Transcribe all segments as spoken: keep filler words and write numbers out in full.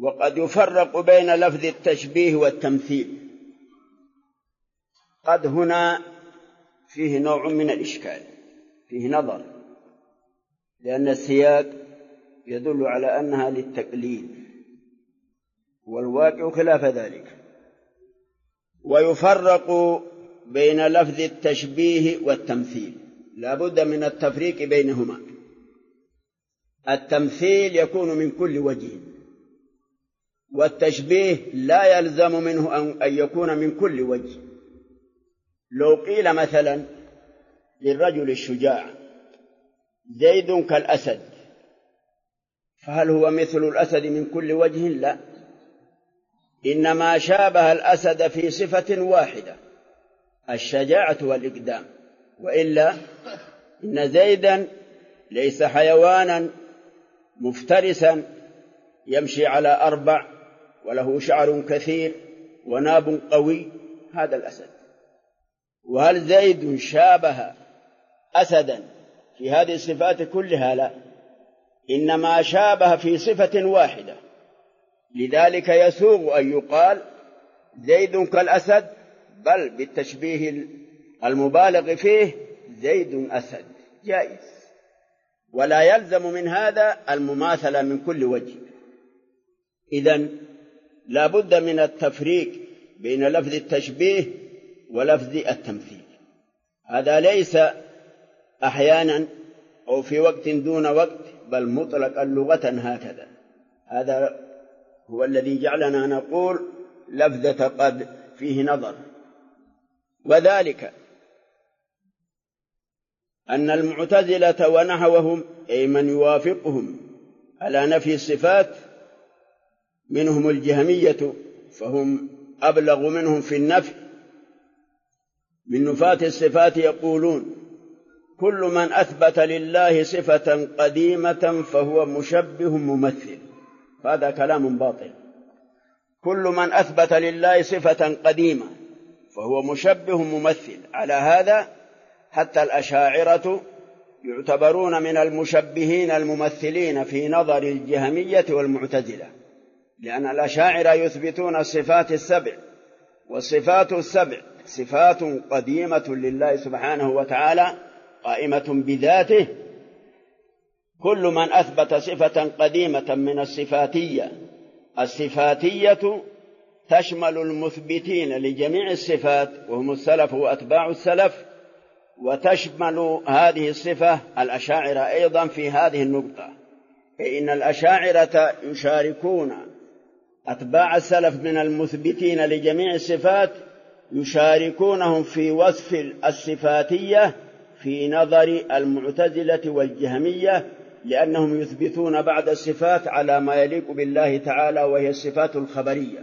وقد يفرق بين لفظ التشبيه والتمثيل. قد هنا فيه نوع من الإشكال، فيه نظر، لأن السياق يدل على أنها للتقليل والواقع خلاف ذلك. ويفرق بين لفظ التشبيه والتمثيل، لا بد من التفريق بينهما. التمثيل يكون من كل وجه، والتشبيه لا يلزم منه أن يكون من كل وجه. لو قيل مثلا للرجل الشجاع زيد كالأسد، فهل هو مثل الأسد من كل وجه؟ لا، إنما شابه الأسد في صفة واحدة، الشجاعة والإقدام، وإلا إن زيدا ليس حيوانا مفترسا يمشي على أربع وله شعر كثير وناب قوي، هذا الأسد. وهل زيد شابه أسدا في هذه الصفات كلها؟ لا، إنما شابه في صفة واحدة. لذلك يسوغ أن يقال زيد كالأسد، بل بالتشبيه المبالغ فيه زيد أسد، جائز، ولا يلزم من هذا المماثلة من كل وجه. إذن لا بد من التفريق بين لفظ التشبيه ولفظ التمثيل. هذا ليس أحيانا أو في وقت دون وقت، بل مطلقا لغة هكذا. هذا هو الذي جعلنا نقول لفظة قد فيه نظر. وذلك أن المعتزلة ونحوهم، أي من يوافقهم على نفي الصفات، منهم الجهمية، فهم أبلغ منهم في النفي. من نفاة الصفات يقولون كل من أثبت لله صفة قديمة فهو مشبه ممثل. هذا كلام باطل. كل من أثبت لله صفة قديمة فهو مشبه ممثل. على هذا حتى الأشاعرة يعتبرون من المشبهين الممثلين في نظر الجهمية والمعتزلة، لأن الأشاعرة يثبتون الصفات السبع، والصفات السبع صفات قديمة لله سبحانه وتعالى قائمة بذاته. كل من أثبت صفة قديمة من الصفاتية، الصفاتية تشمل المثبتين لجميع الصفات وهم السلف وأتباع السلف، وتشمل هذه الصفة الأشاعرة أيضا في هذه النقطة. إن الأشاعرة يشاركون أتباع السلف من المثبتين لجميع الصفات، يشاركونهم في وصف الصفاتية في نظر المعتزلة والجهمية، لأنهم يثبتون بعض الصفات على ما يليق بالله تعالى، وهي الصفات الخبرية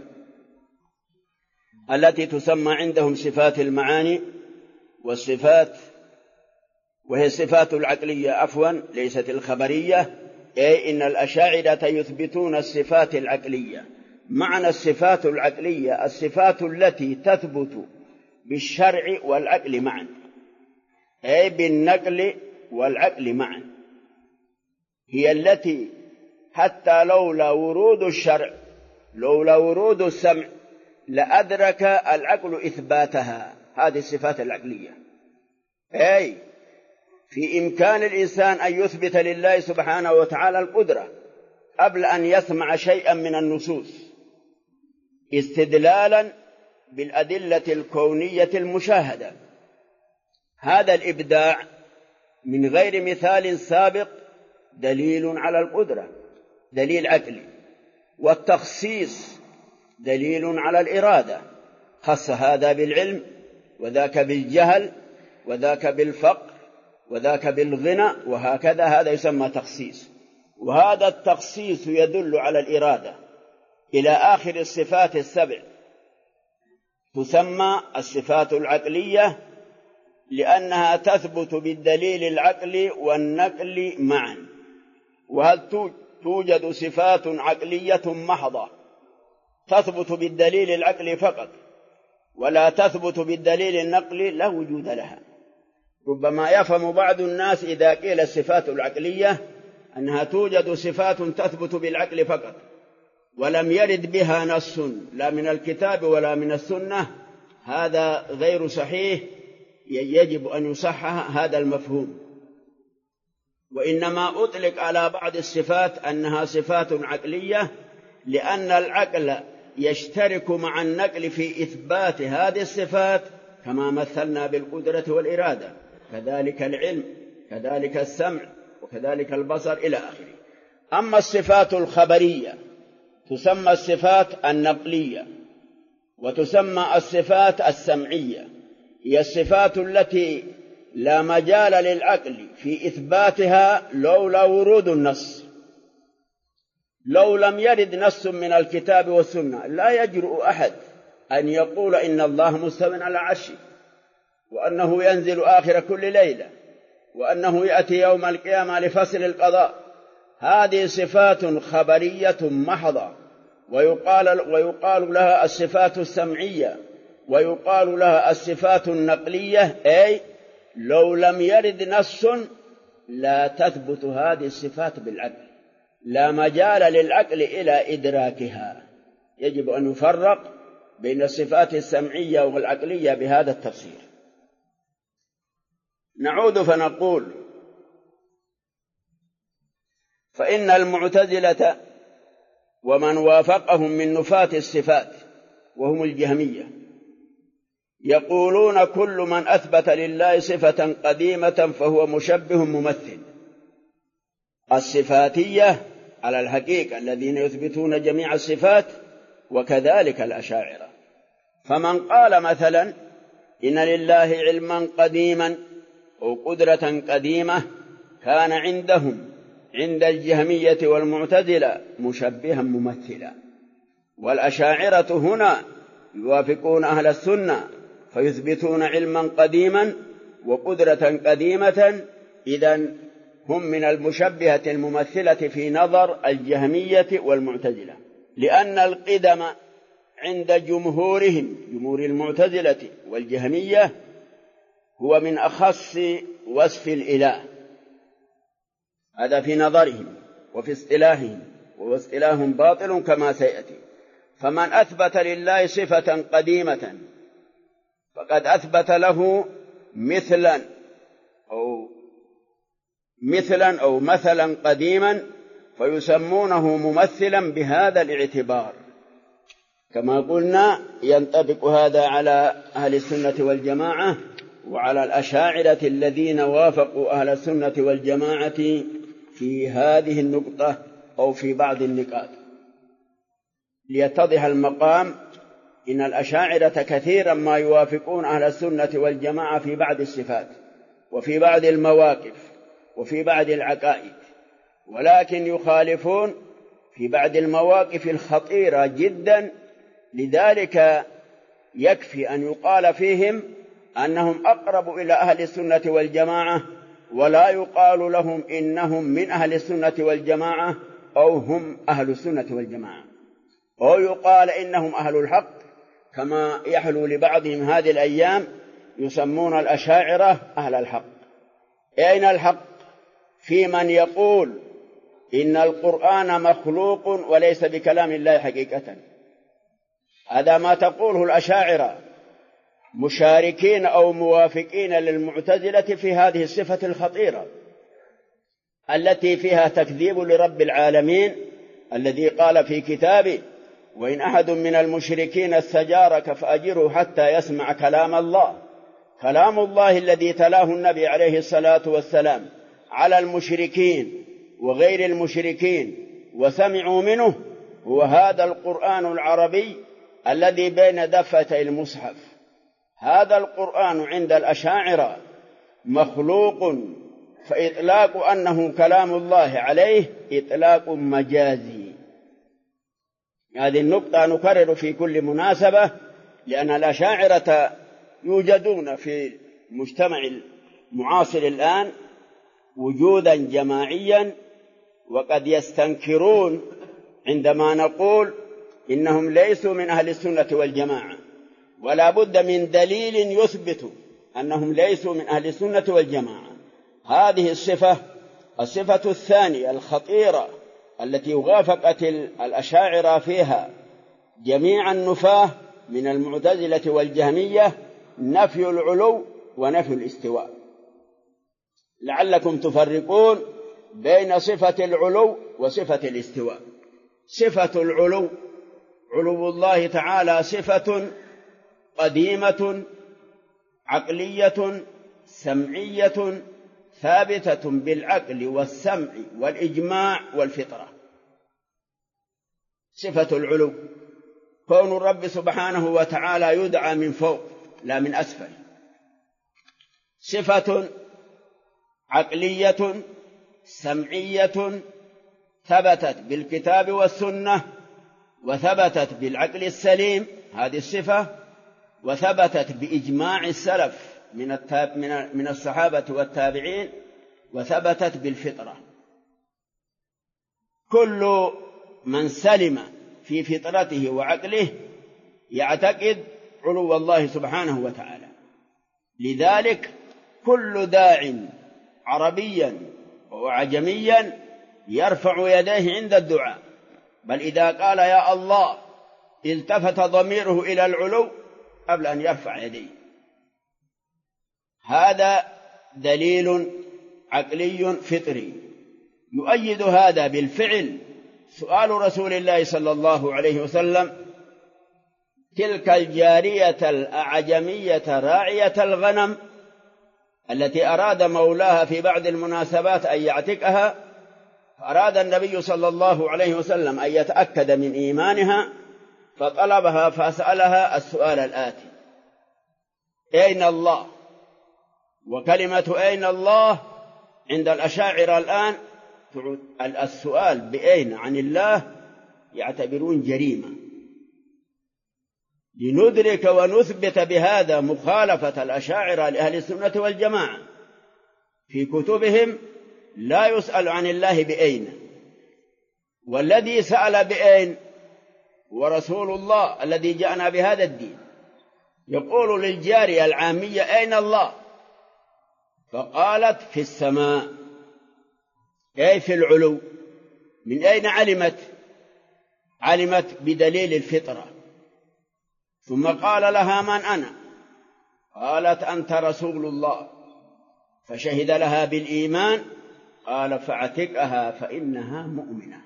التي تسمى عندهم صفات المعاني، والصفات وهي الصفات العقلية عفوا ليست الخبرية. أي إن الأشاعرة يثبتون الصفات العقلية. معنى الصفات العقلية الصفات التي تثبت بالشرع والعقل معا، أي بالنقل والعقل معا، هي التي حتى لولا ورود الشرع لولا ورود السمع لأدرك العقل إثباتها. هذه الصفات العقلية، أي في إمكان الإنسان أن يثبت لله سبحانه وتعالى القدرة قبل أن يسمع شيئا من النصوص، استدلالا بالأدلة الكونية المشاهدة. هذا الإبداع من غير مثال سابق دليل على القدرة، دليل عقلي. والتخصيص دليل على الإرادة، خص هذا بالعلم وذاك بالجهل وذاك بالفقر وذاك بالغنى وهكذا، هذا يسمى تخصيص. وهذا التخصيص يدل على الإرادة. إلى آخر الصفات السبع تسمى الصفات العقلية، لأنها تثبت بالدليل العقلي والنقل معا. وهل توجد صفات عقلية محضة تثبت بالدليل العقلي فقط ولا تثبت بالدليل النقلي؟ لا وجود لها. ربما يفهم بعض الناس إذا قيل الصفات العقلية أنها توجد صفات تثبت بالعقل فقط، ولم يرد بها نص لا من الكتاب ولا من السنة، هذا غير صحيح، يجب أن يصحح هذا المفهوم. وإنما أطلق على بعض الصفات أنها صفات عقلية، لأن العقل يشترك مع النقل في إثبات هذه الصفات، كما مثلنا بالقدرة والإرادة، كذلك العلم، كذلك السمع، وكذلك البصر إلى آخره. أما الصفات الخبرية تسمى الصفات النقلية، وتسمى الصفات السمعية، هي الصفات التي لا مجال للعقل في إثباتها لولا ورود النص. لو لم يرد نص من الكتاب والسنة لا يجرؤ أحد أن يقول إن الله مستو على عرشه، وأنه ينزل آخر كل ليلة، وأنه يأتي يوم القيامة لفصل القضاء. هذه صفات خبرية محضة، ويقال, ويقال لها الصفات السمعية، ويقال لها الصفات النقلية، أي لو لم يرد نص لا تثبت هذه الصفات بالعقل، لا مجال للعقل إلى إدراكها. يجب أن يفرق بين الصفات السمعية والعقلية بهذا التفسير. نعود فنقول: فإن المعتزلة ومن وافقهم من نفاة الصفات وهم الجهمية يقولون كل من أثبت لله صفة قديمة فهو مشبه ممثل. الصفاتية على الحقيقة الذين يثبتون جميع الصفات، وكذلك الأشاعرة. فمن قال مثلا إن لله علما قديما أو قدرة قديمة كان عندهم عند الجهمية والمعتزلة مشبها ممثلا. والأشاعرة هنا يوافقون أهل السنة فيثبتون علما قديما وقدرة قديمة، إذن هم من المشبهة الممثلة في نظر الجهمية والمعتزلة، لأن القدم عند جمهورهم، جمهور المعتزلة والجهمية، هو من أخص وصف الإله، هذا في نظرهم وفي اصطلاحهم، واصطلاحهم باطل كما سيأتي. فمن أثبت لله صفة قديمة فقد أثبت له مثلا أو مثلا أو مثلا قديما، فيسمونه ممثلا بهذا الاعتبار. كما قلنا ينطبق هذا على أهل السنة والجماعة وعلى الأشاعرة الذين وافقوا أهل السنة والجماعة في هذه النقطة أو في بعض النقاط. ليتضح المقام، إن الأشاعرة كثيرا ما يوافقون أهل السنة والجماعة في بعض الصفات وفي بعض المواقف وفي بعض العقائد، ولكن يخالفون في بعض المواقف الخطيرة جدا. لذلك يكفي أن يقال فيهم أنهم أقرب إلى أهل السنة والجماعة، ولا يقال لهم إنهم من أهل السنة والجماعة أو هم أهل السنة والجماعة، أو يقال إنهم أهل الحق، كما يحلو لبعضهم هذه الأيام يسمون الأشاعرة أهل الحق. أين الحق؟ في من يقول إن القرآن مخلوق وليس بكلام الله حقيقة. هذا ما تقوله الأشاعرة، مشاركين أو موافقين للمعتزلة في هذه الصفة الخطيرة التي فيها تكذيب لرب العالمين الذي قال في كتابه: وإن أحد من المشركين استجارك فأجره حتى يسمع كلام الله. كلام الله الذي تلاه النبي عليه الصلاة والسلام على المشركين وغير المشركين وسمعوا منه هو هذا القرآن العربي الذي بين دفتي المصحف. هذا القرآن عند الأشاعرة مخلوق، فإطلاق أنه كلام الله عليه إطلاق مجازي. هذه النقطة نكرر في كل مناسبة، لأن الأشاعرة يوجدون في المجتمع المعاصر الآن وجودا جماعيا، وقد يستنكرون عندما نقول إنهم ليسوا من أهل السنة والجماعة، ولا بد من دليل يثبت أنهم ليسوا من أهل السنة والجماعة. هذه الصفة، الصفة الثانية الخطيرة التي وافقت الأشاعرة فيها جميع النفاة من المعتزلة والجهمية نفي العلو ونفي الاستواء، لعلكم تفرقون بين صفة العلو وصفة الاستواء. صفة العلو، علو الله تعالى صفة قديمة عقلية سمعية ثابتة بالعقل والسمع والإجماع والفطرة. صفة العلو كون الرب سبحانه وتعالى يدعى من فوق لا من أسفل. صفة عقلية سمعية ثبتت بالكتاب والسنة وثبتت بالعقل السليم، هذه الصفة، وثبتت بإجماع السلف من التاب من من الصحابة والتابعين، وثبتت بالفطرة. كل من سلم في فطرته وعقله يعتقد علو الله سبحانه وتعالى. لذلك كل داع عربيا وعجميا يرفع يديه عند الدعاء، بل إذا قال يا الله التفت ضميره إلى العلو قبل أن يرفع يديه. هذا دليل عقلي فطري. يؤيد هذا بالفعل سؤال رسول الله صلى الله عليه وسلم تلك الجارية الأعجمية راعية الغنم التي أراد مولاها في بعض المناسبات أن يعتقها، فأراد النبي صلى الله عليه وسلم أن يتأكد من إيمانها فطلبها فسألها السؤال الآتي: أين الله؟ وكلمة أين الله عند الأشاعرة الآن السؤال بأين عن الله يعتبرون جريمة. لندرك ونثبت بهذا مخالفة الأشاعرة لأهل السنة والجماعة، في كتبهم لا يسأل عن الله بأين، والذي سأل بأين ورسول الله الذي جاءنا بهذا الدين. يقول للجارية العامية أين الله؟ فقالت في السماء، أي في العلو. من أين علمت؟ علمت بدليل الفطرة. ثم قال لها من أنا؟ قالت أنت رسول الله. فشهد لها بالإيمان، قال فاعتقها فإنها مؤمنة.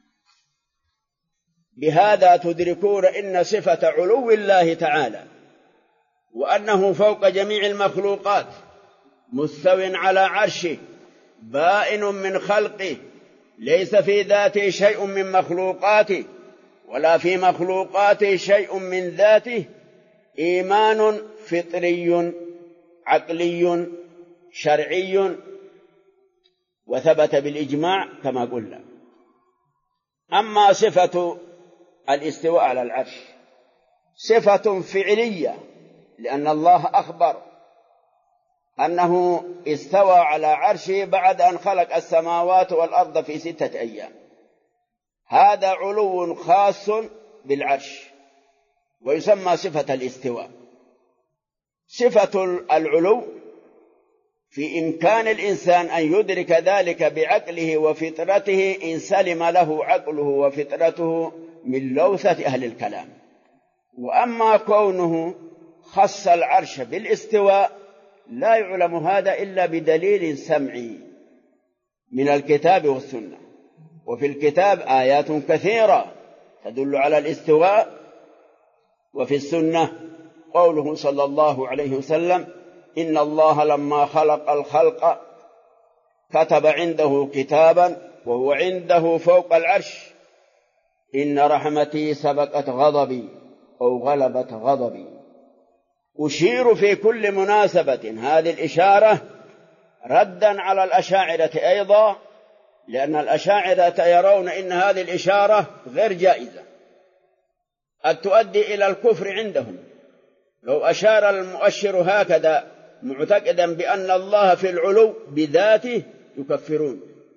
بهذا تدركون إن صفة علو الله تعالى وأنه فوق جميع المخلوقات مستو على عرشه بائن من خلقه، ليس في ذاته شيء من مخلوقاته ولا في مخلوقاته شيء من ذاته، إيمان فطري عقلي شرعي وثبت بالإجماع كما قلنا. أما صفة الاستواء على العرش صفة فعلية، لأن الله أخبر أنه استوى على عرشه بعد أن خلق السماوات والأرض في ستة أيام. هذا علو خاص بالعرش ويسمى صفة الاستواء. صفة العلو في إمكان الإنسان أن يدرك ذلك بعقله وفطرته إن سلم له عقله وفطرته من لوثة أهل الكلام. وأما كونه خص العرش بالاستواء لا يعلم هذا إلا بدليل سمعي من الكتاب والسنة. وفي الكتاب آيات كثيرة تدل على الاستواء، وفي السنة قوله صلى الله عليه وسلم: إن الله لما خلق الخلق كتب عنده كتابا وهو عنده فوق العرش: إن رحمتي سبقت غضبي أو غلبت غضبي. أشير في كل مناسبة هذه الإشارة ردا على الأشاعرة أيضا، لأن الأشاعرة يرون إن هذه الإشارة غير جائزة، قد تؤدي إلى الكفر عندهم. لو أشار المؤشر هكذا معتقدا بأن الله في العلو بذاته يكفرون،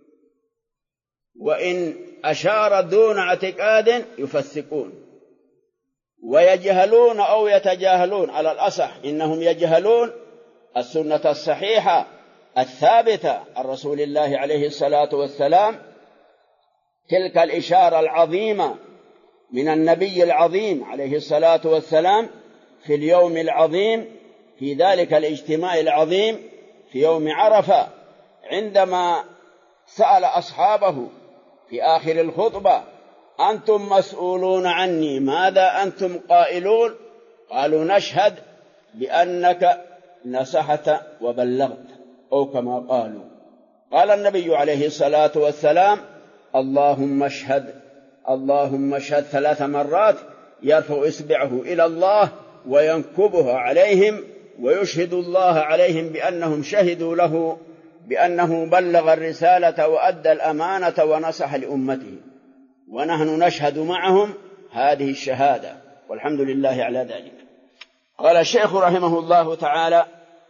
وإن أشار دون اعتقاد يفسقون ويجهلون أو يتجاهلون. على الأصح إنهم يجهلون السنة الصحيحة الثابتة عن رسول الله عليه الصلاة والسلام تلك الإشارة العظيمة من النبي العظيم عليه الصلاة والسلام في اليوم العظيم، في ذلك الاجتماع العظيم في يوم عرفة، عندما سأل أصحابه في آخر الخطبة: أنتم مسؤولون عني، ماذا أنتم قائلون؟ قالوا: نشهد بأنك نصحت وبلغت، أو كما قالوا. قال النبي عليه الصلاة والسلام: اللهم اشهد، اللهم اشهد، ثلاث مرات، يرفع إصبعه إلى الله وينكبها عليهم ويشهد الله عليهم بأنهم شهدوا له بأنه بلغ الرسالة وأدى الأمانة ونصح لأمته، ونحن نشهد معهم هذه الشهادة، والحمد لله على ذلك. قال الشيخ رحمه الله تعالى: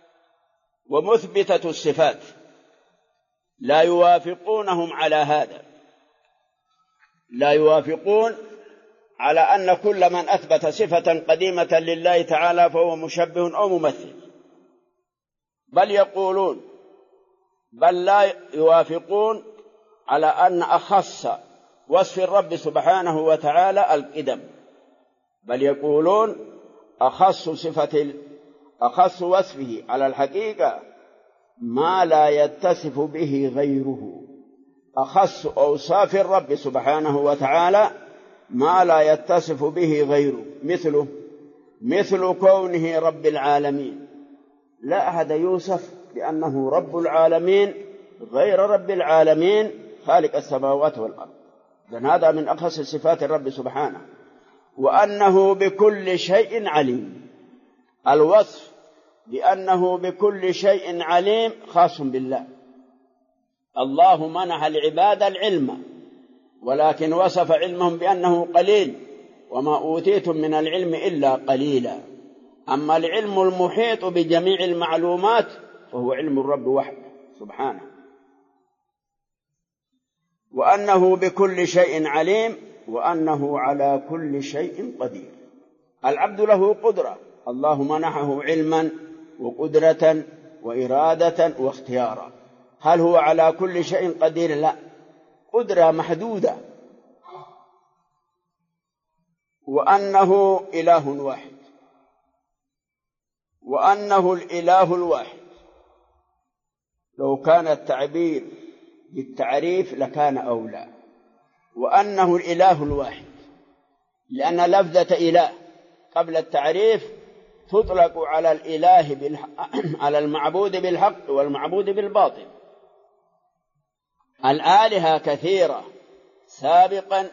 ومثبتة الصفات لا يوافقونهم على هذا، لا يوافقون على أن كل من أثبت صفة قديمة لله تعالى فهو مشبه أو ممثل، بل يقولون، بل لا يوافقون على أن أخص وصف الرب سبحانه وتعالى القدم، بل يقولون أخص صفة أخص وصفه على الحقيقة ما لا يتصف به غيره، أخص أوصاف الرب سبحانه وتعالى ما لا يتصف به غيره، مثله مثل كونه رب العالمين، لا أحد يوصف بأنه رب العالمين غير رب العالمين خالق السماوات والأرض، لأن هذا من أخص صفات الرب سبحانه. وأنه بكل شيء عليم، الوصف بأنه بكل شيء عليم خاص بالله. الله منح العباد العلم، ولكن وصف علمهم بأنه قليل، وما أوتيتم من العلم إلا قليلا. أما العلم المحيط بجميع المعلومات فهو علم الرب وحده سبحانه. وأنه بكل شيء عليم، وأنه على كل شيء قدير. العبد له قدرة، الله منحه علما وقدرة وإرادة واختيارا. هل هو على كل شيء قدير؟ لا، قدرة محدودة. وأنه إله واحد، وأنه الإله الواحد. لو كان التعبير بالتعريف لكان أولى. وأنه الإله الواحد، لأن لفظة إله قبل التعريف تطلق على الإله بالحق، على المعبود بالحق والمعبود بالباطل. الآلهة كثيرة سابقا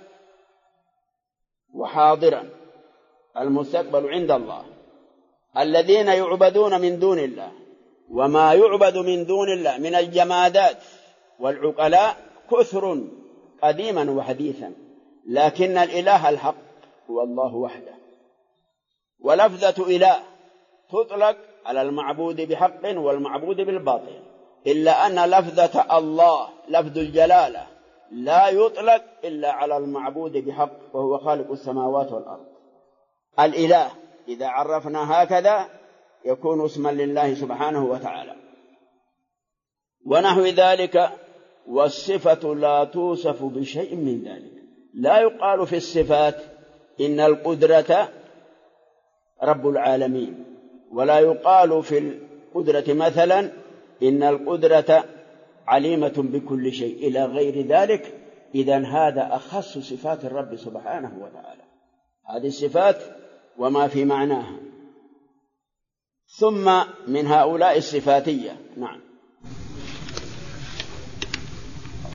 وحاضرا، المستقبل عند الله، الذين يعبدون من دون الله، وما يعبد من دون الله من الجمادات والعقلاء كثر قديما وحديثا، لكن الإله الحق هو الله وحده. ولفظة إله تطلق على المعبود بحق والمعبود بالباطل، إلا أن لفظة الله لفظ الجلالة لا يطلق إلا على المعبود بحق وهو خالق السماوات والأرض. الإله إذا عرفنا هكذا يكون اسما لله سبحانه وتعالى. ونحو ذلك. والصفة لا توصف بشيء من ذلك، لا يقال في الصفات إن القدرة رب العالمين، ولا يقال في القدرة مثلا إن القدرة عليمة بكل شيء إلى غير ذلك. إذن هذا أخص صفات الرب سبحانه وتعالى، هذه الصفات وما في معناها. ثم من هؤلاء الصفاتية، نعم،